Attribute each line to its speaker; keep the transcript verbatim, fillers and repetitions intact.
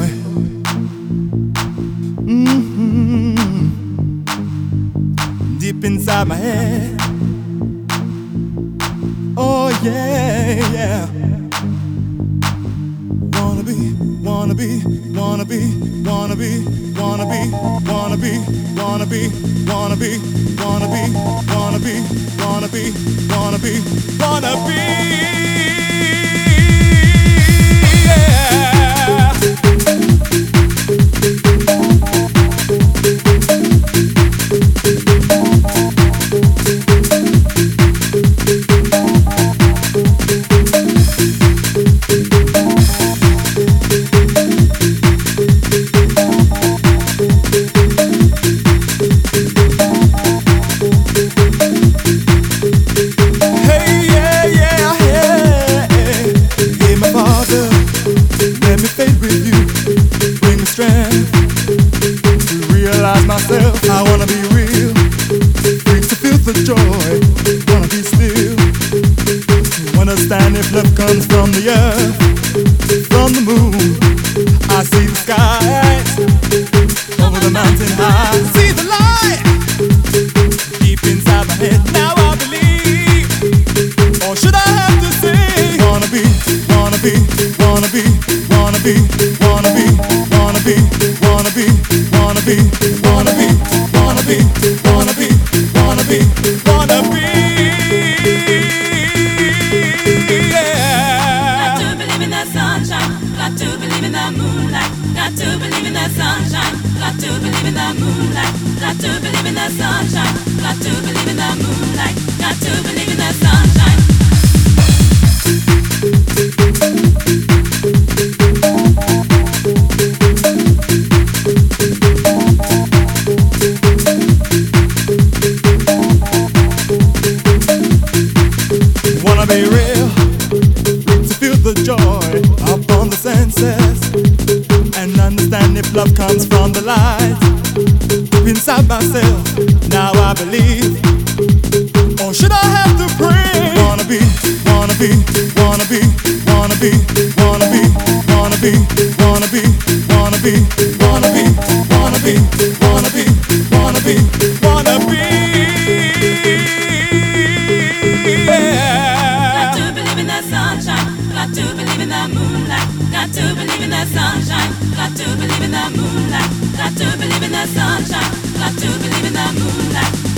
Speaker 1: joy. Mm-hmm. Deep inside my head. Oh yeah, yeah. Wanna be, wanna be, wanna be, wanna be, wanna be, wanna be, wanna be, wanna be, wanna be, wanna be, wanna be, wanna be, wanna be, yeah. Myself, I wanna be real, free to feel the joy, wanna be still, to understand if love comes from the earth, from the moon. I see the skies, over the mountain high, see the light, deep inside my head. Now I believe, or should I have to say, wanna be, wanna be, wanna be, wanna be, wanna be, wanna be, wanna be, wanna be, wanna be, wanna be, wanna be, wanna be, wanna be, yeah.
Speaker 2: Got to believe in that sunshine, got to believe in that moonlight, got to believe in that sunshine, got to believe in that moonlight, got to believe in that sunshine, got to believe in that moonlight, got to believe in that sunshine.
Speaker 1: Wanna be real, to feel the joy upon the senses, and understand if love comes from the light. Deep inside myself, now I believe, or should I have to pray? Wanna be, wanna be, wanna be, wanna be, wanna be, wanna be, wanna be, wanna be, wanna be, wanna be, wanna be, wanna be, wanna be, yeah.
Speaker 2: Got to believe in that moonlight, got to believe in that sunshine, got to believe in that moonlight, got to believe in that sunshine, got to believe in that moonlight.